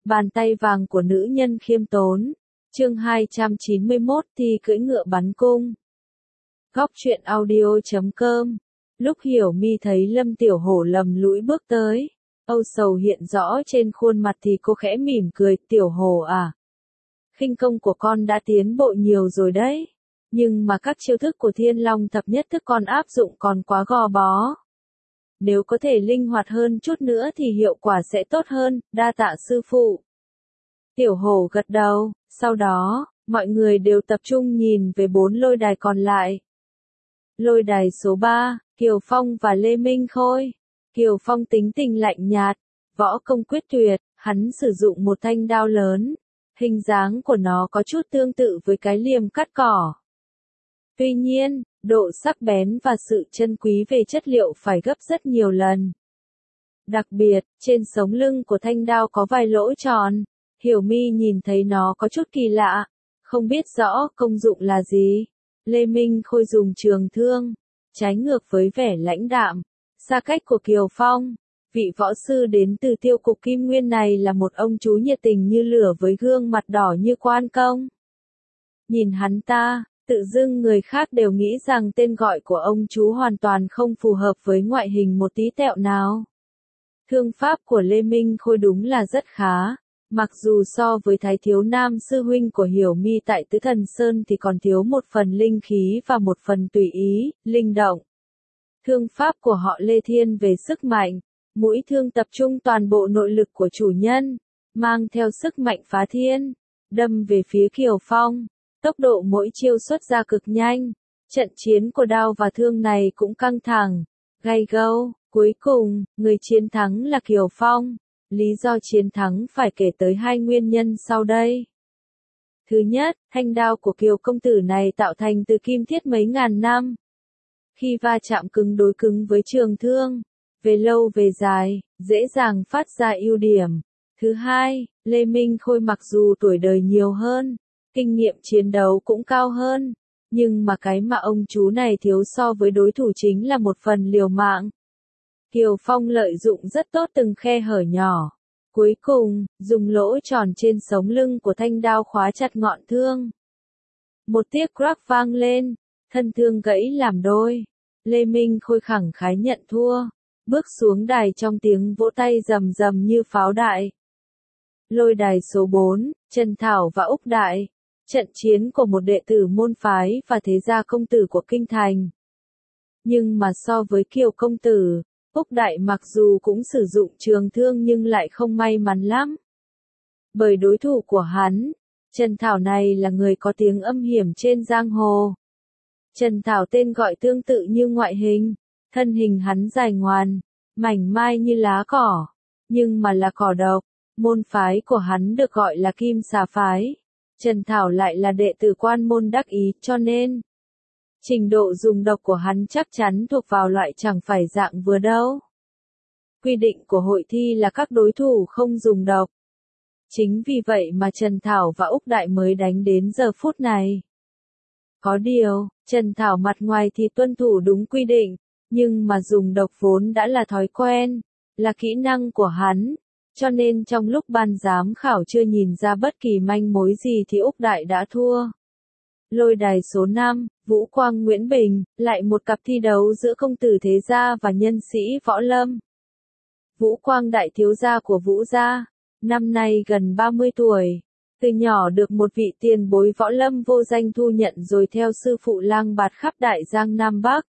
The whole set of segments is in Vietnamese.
Bàn tay vàng của nữ nhân khiêm tốn. Chương 291 thì cưỡi ngựa bắn cung. Góc truyện audio.com. Lúc Hiểu Mi thấy Lâm Tiểu Hổ lầm lũi bước tới, âu sầu hiện rõ trên khuôn mặt thì cô khẽ mỉm cười, Tiểu Hổ à, khinh công của con đã tiến bộ nhiều rồi đấy, nhưng mà các chiêu thức của Thiên Long thập nhất thức con áp dụng còn quá gò bó. Nếu có thể linh hoạt hơn chút nữa thì hiệu quả sẽ tốt hơn, đa tạ sư phụ. Tiểu Hổ gật đầu, sau đó, mọi người đều tập trung nhìn về 4 lôi đài còn lại. Lôi đài số 3, Kiều Phong và Lê Minh Khôi. Kiều Phong tính tình lạnh nhạt, võ công quyết tuyệt, hắn sử dụng một thanh đao lớn. Hình dáng của nó có chút tương tự với cái liềm cắt cỏ. Tuy nhiên, độ sắc bén và sự chân quý về chất liệu phải gấp rất nhiều lần. Đặc biệt, trên sống lưng của thanh đao có vài lỗ tròn. Hiểu Mi nhìn thấy nó có chút kỳ lạ, không biết rõ công dụng là gì. Lê Minh Khôi dùng trường thương, trái ngược với vẻ lãnh đạm, xa cách của Kiều Phong. Vị võ sư đến từ tiêu cục Kim Nguyên này là một ông chú nhiệt tình như lửa với gương mặt đỏ như quan công. Nhìn hắn ta, tự dưng người khác đều nghĩ rằng tên gọi của ông chú hoàn toàn không phù hợp với ngoại hình một tí tẹo nào. Thương pháp của Lê Minh Khôi đúng là rất khá. Mặc dù so với Thái Thiếu Nam sư huynh của Hiểu Mi tại Tứ Thần Sơn thì còn thiếu một phần linh khí và một phần tùy ý, linh động. Thương pháp của họ Lê thiên về sức mạnh, mũi thương tập trung toàn bộ nội lực của chủ nhân, mang theo sức mạnh phá thiên, đâm về phía Kiều Phong. Tốc độ mỗi chiêu xuất ra cực nhanh, trận chiến của đao và thương này cũng căng thẳng, gay gâu, cuối cùng, người chiến thắng là Kiều Phong. Lý do chiến thắng phải kể tới 2 nguyên nhân sau đây. Thứ nhất, thanh đao của Kiều công tử này tạo thành từ kim thiết mấy ngàn năm. Khi va chạm cứng đối cứng với trường thương, về lâu về dài, dễ dàng phát ra ưu điểm. Thứ hai, Lê Minh Khôi mặc dù tuổi đời nhiều hơn, kinh nghiệm chiến đấu cũng cao hơn, nhưng mà cái mà ông chú này thiếu so với đối thủ chính là một phần liều mạng. Kiều Phong lợi dụng rất tốt từng khe hở nhỏ. Cuối cùng, dùng lỗ tròn trên sống lưng của thanh đao khóa chặt ngọn thương. Một tiếng crack vang lên, thân thương gãy làm đôi. Lê Minh Khôi khẳng khái nhận thua, bước xuống đài trong tiếng vỗ tay rầm rầm như pháo đại. Lôi đài số 4, Trần Thảo và Úc Đại. Trận chiến của một đệ tử môn phái và thế gia công tử của kinh thành. Nhưng mà so với Kiều công tử, Úc Đại mặc dù cũng sử dụng trường thương nhưng lại không may mắn lắm. Bởi đối thủ của hắn, Trần Thảo này là người có tiếng âm hiểm trên giang hồ. Trần Thảo tên gọi tương tự như ngoại hình, thân hình hắn dài ngoan, mảnh mai như lá cỏ, nhưng mà là cỏ độc. Môn phái của hắn được gọi là Kim Xà phái. Trần Thảo lại là đệ tử quan môn đắc ý, cho nên trình độ dùng độc của hắn chắc chắn thuộc vào loại chẳng phải dạng vừa đâu. Quy định của hội thi là các đối thủ không dùng độc. Chính vì vậy mà Trần Thảo và Úc Đại mới đánh đến giờ phút này. Có điều, Trần Thảo mặt ngoài thì tuân thủ đúng quy định, nhưng mà dùng độc vốn đã là thói quen, là kỹ năng của hắn. Cho nên trong lúc ban giám khảo chưa nhìn ra bất kỳ manh mối gì thì Úc Đại đã thua. Lôi đài số 5, Vũ Quang Nguyễn Bình, lại một cặp thi đấu giữa công tử thế gia và nhân sĩ võ lâm. Vũ Quang đại thiếu gia của Vũ gia, năm nay gần 30 tuổi. Từ nhỏ được một vị tiền bối võ lâm vô danh thu nhận rồi theo sư phụ lang bạt khắp Đại Giang Nam Bắc.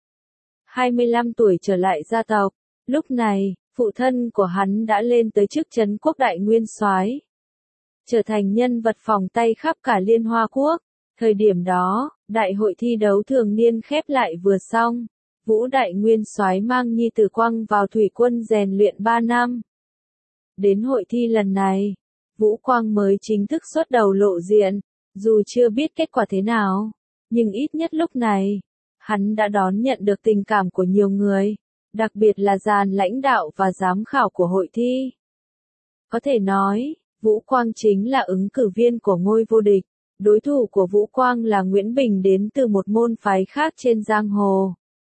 25 tuổi trở lại gia tộc, lúc này, phụ thân của hắn đã lên tới chức trấn quốc đại nguyên soái, trở thành nhân vật phòng tay khắp cả Liên Hoa Quốc. Thời điểm đó, đại hội thi đấu thường niên khép lại vừa xong, Vũ đại nguyên soái mang nhi tử Quang vào thủy quân rèn luyện 3 năm. Đến hội thi lần này, Vũ Quang mới chính thức xuất đầu lộ diện, dù chưa biết kết quả thế nào, nhưng ít nhất lúc này, hắn đã đón nhận được tình cảm của nhiều người, đặc biệt là dàn lãnh đạo và giám khảo của hội thi. Có thể nói, Vũ Quang chính là ứng cử viên của ngôi vô địch. Đối thủ của Vũ Quang là Nguyễn Bình đến từ một môn phái khác trên giang hồ.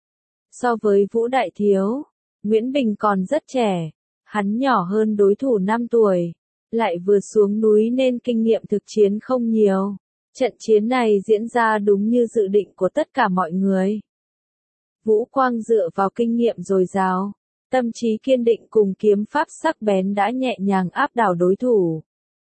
So với Vũ Đại Thiếu, Nguyễn Bình còn rất trẻ, hắn nhỏ hơn đối thủ 5 tuổi, lại vừa xuống núi nên kinh nghiệm thực chiến không nhiều. Trận chiến này diễn ra đúng như dự định của tất cả mọi người. Vũ Quang dựa vào kinh nghiệm dồi dào, tâm trí kiên định cùng kiếm pháp sắc bén đã nhẹ nhàng áp đảo đối thủ.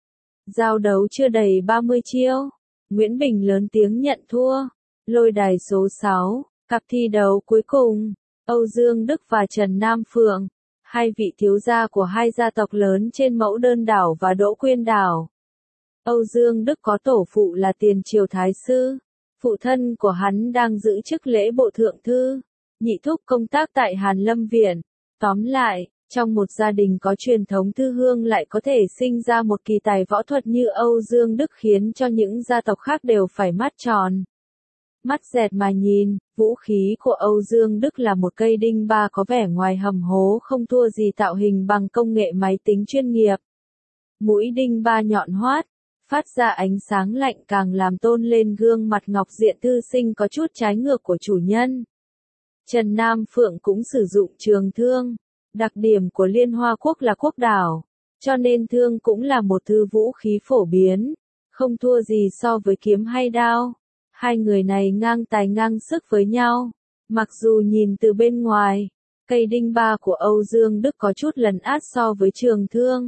Giao đấu chưa đầy 30 chiêu, Nguyễn Bình lớn tiếng nhận thua. Lôi đài số 6, cặp thi đấu cuối cùng, Âu Dương Đức và Trần Nam Phượng, hai vị thiếu gia của hai gia tộc lớn trên Mẫu Đơn đảo và Đỗ Quyên đảo. Âu Dương Đức có tổ phụ là Tiền Triều Thái sư, phụ thân của hắn đang giữ chức lễ bộ thượng thư, nhị thúc công tác tại Hàn Lâm Viện. Tóm lại, trong một gia đình có truyền thống thư hương lại có thể sinh ra một kỳ tài võ thuật như Âu Dương Đức khiến cho những gia tộc khác đều phải mắt tròn. Mắt dẹt mà nhìn, vũ khí của Âu Dương Đức là một cây đinh ba có vẻ ngoài hầm hố không thua gì tạo hình bằng công nghệ máy tính chuyên nghiệp. Mũi đinh ba nhọn hoắt, phát ra ánh sáng lạnh càng làm tôn lên gương mặt ngọc diện thư sinh có chút trái ngược của chủ nhân. Trần Nam Phượng cũng sử dụng trường thương. Đặc điểm của Liên Hoa Quốc là quốc đảo, cho nên thương cũng là một thứ vũ khí phổ biến, không thua gì so với kiếm hay đao. Hai người này ngang tài ngang sức với nhau. Mặc dù nhìn từ bên ngoài, cây đinh ba của Âu Dương Đức có chút lấn át so với trường thương.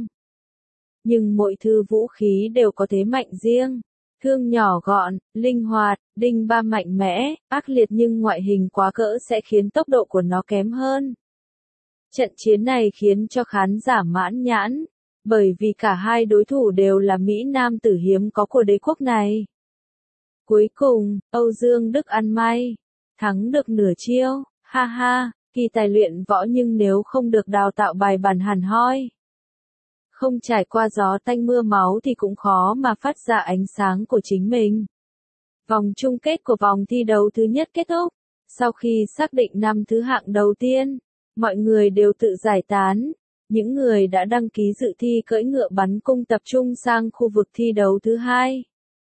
Nhưng mỗi thứ vũ khí đều có thế mạnh riêng. Thương nhỏ gọn, linh hoạt, đinh ba mạnh mẽ, ác liệt nhưng ngoại hình quá cỡ sẽ khiến tốc độ của nó kém hơn. Trận chiến này khiến cho khán giả mãn nhãn, bởi vì cả hai đối thủ đều là Mỹ Nam tử hiếm có của đế quốc này. Cuối cùng, Âu Dương Đức ăn may, thắng được nửa chiêu, ha ha, kỳ tài luyện võ nhưng nếu không được đào tạo bài bản hẳn hoi. Không trải qua gió tanh mưa máu thì cũng khó mà phát ra ánh sáng của chính mình. Vòng chung kết của vòng thi đấu thứ nhất kết thúc. Sau khi xác định 5 thứ hạng đầu tiên, mọi người đều tự giải tán. Những người đã đăng ký dự thi cưỡi ngựa bắn cung tập trung sang khu vực thi đấu thứ hai.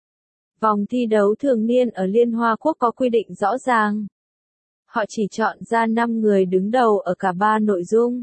Vòng thi đấu thường niên ở Liên Hoa Quốc có quy định rõ ràng. Họ chỉ chọn ra 5 người đứng đầu ở cả 3 nội dung.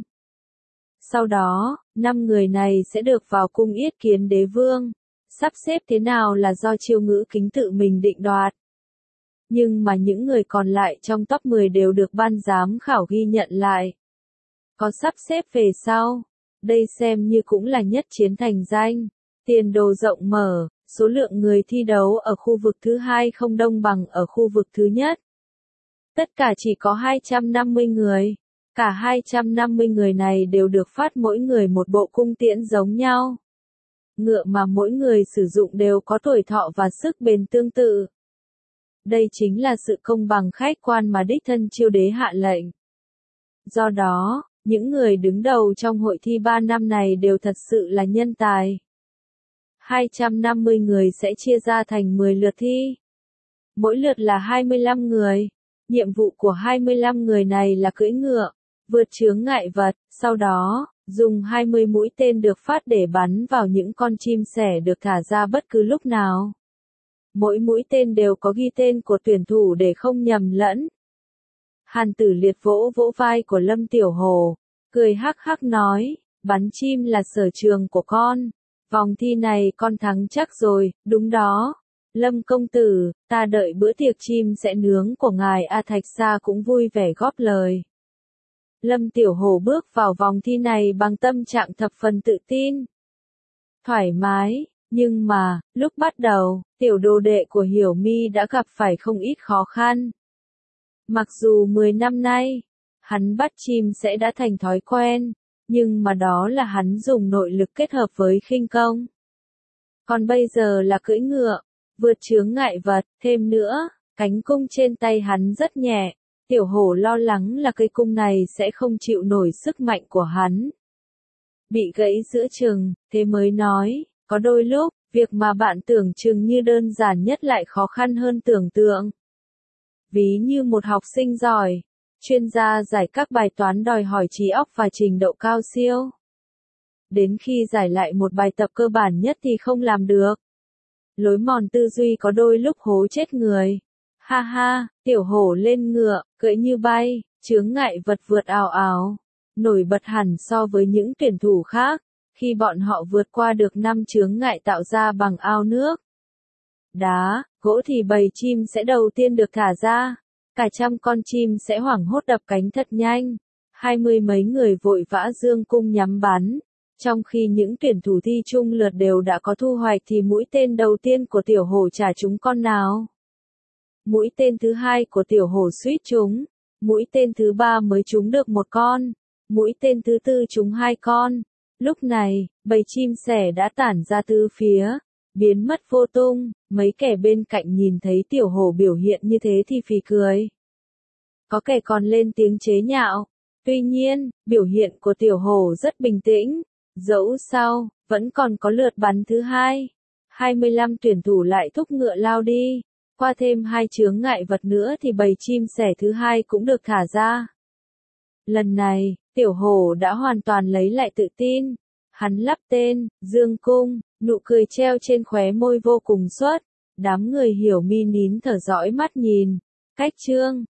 Sau đó, 5 người này sẽ được vào cung yết kiến đế vương. Sắp xếp thế nào là do Chiêu Ngữ Kính tự mình định đoạt. Nhưng mà những người còn lại trong top 10 đều được ban giám khảo ghi nhận lại. Có sắp xếp về sau. Đây xem như cũng là nhất chiến thành danh. Tiền đồ rộng mở, số lượng người thi đấu ở khu vực thứ hai không đông bằng ở khu vực thứ nhất. Tất cả chỉ có 250 người. Cả 250 người này đều được phát mỗi người một bộ cung tiễn giống nhau. Ngựa mà mỗi người sử dụng đều có tuổi thọ và sức bền tương tự. Đây chính là sự công bằng khách quan mà đích thân Chiêu đế hạ lệnh. Do đó, những người đứng đầu trong hội thi 3 năm này đều thật sự là nhân tài. 250 người sẽ chia ra thành 10 lượt thi. Mỗi lượt là 25 người. Nhiệm vụ của 25 người này là cưỡi ngựa, vượt chướng ngại vật, sau đó, dùng 20 mũi tên được phát để bắn vào những con chim sẻ được thả ra bất cứ lúc nào. Mỗi mũi tên đều có ghi tên của tuyển thủ để không nhầm lẫn. Hàn Tử Liệt vỗ vỗ vai của Lâm Tiểu Hồ, cười hắc hắc nói, bắn chim là sở trường của con. Vòng thi này con thắng chắc rồi, đúng đó. Lâm công tử, ta đợi bữa tiệc chim sẽ nướng của ngài A Thạch Sa cũng vui vẻ góp lời. Lâm Tiểu Hồ bước vào vòng thi này bằng tâm trạng thập phần tự tin. Thoải mái, nhưng mà, lúc bắt đầu, tiểu đồ đệ của Hiểu Mi đã gặp phải không ít khó khăn. Mặc dù 10 năm nay, hắn bắt chim sẽ đã thành thói quen, nhưng mà đó là hắn dùng nội lực kết hợp với khinh công. Còn bây giờ là cưỡi ngựa, vượt chướng ngại vật, thêm nữa, cánh cung trên tay hắn rất nhẹ. Tiểu Hổ lo lắng là cây cung này sẽ không chịu nổi sức mạnh của hắn. Bị gãy giữa chừng, thế mới nói, có đôi lúc, việc mà bạn tưởng chừng như đơn giản nhất lại khó khăn hơn tưởng tượng. Ví như một học sinh giỏi, chuyên gia giải các bài toán đòi hỏi trí óc và trình độ cao siêu. Đến khi giải lại một bài tập cơ bản nhất thì không làm được. Lối mòn tư duy có đôi lúc hố chết người. Ha ha, Tiểu Hổ lên ngựa, cưỡi như bay, chướng ngại vật vượt ào ào, nổi bật hẳn so với những tuyển thủ khác. Khi bọn họ vượt qua được 5 chướng ngại tạo ra bằng ao nước, đá, gỗ thì bầy chim sẽ đầu tiên được thả ra. Cả trăm con chim sẽ hoảng hốt đập cánh thật nhanh. 20 mấy người vội vã giương cung nhắm bắn. Trong khi những tuyển thủ thi chung lượt đều đã có thu hoạch thì mũi tên đầu tiên của tiểu hổ chả trúng con nào. Mũi tên thứ hai của tiểu hổ suýt trúng. Mũi tên thứ ba mới trúng được một con. Mũi tên thứ tư trúng 2 con. Lúc này, bầy chim sẻ đã tản ra tứ phía, biến mất vô tung. Mấy kẻ bên cạnh nhìn thấy tiểu hổ biểu hiện như thế thì phì cười. Có kẻ còn lên tiếng chế nhạo. Tuy nhiên, biểu hiện của tiểu hổ rất bình tĩnh. Dẫu sao, vẫn còn có lượt bắn thứ hai. 25 tuyển thủ lại thúc ngựa lao đi. Qua thêm 2 chướng ngại vật nữa thì bầy chim sẻ thứ hai cũng được thả ra. Lần này, tiểu hổ đã hoàn toàn lấy lại tự tin. Hắn lắp tên, dương cung, nụ cười treo trên khóe môi vô cùng xuất. Đám người hiểu mi nín thở dõi mắt nhìn. Cách chương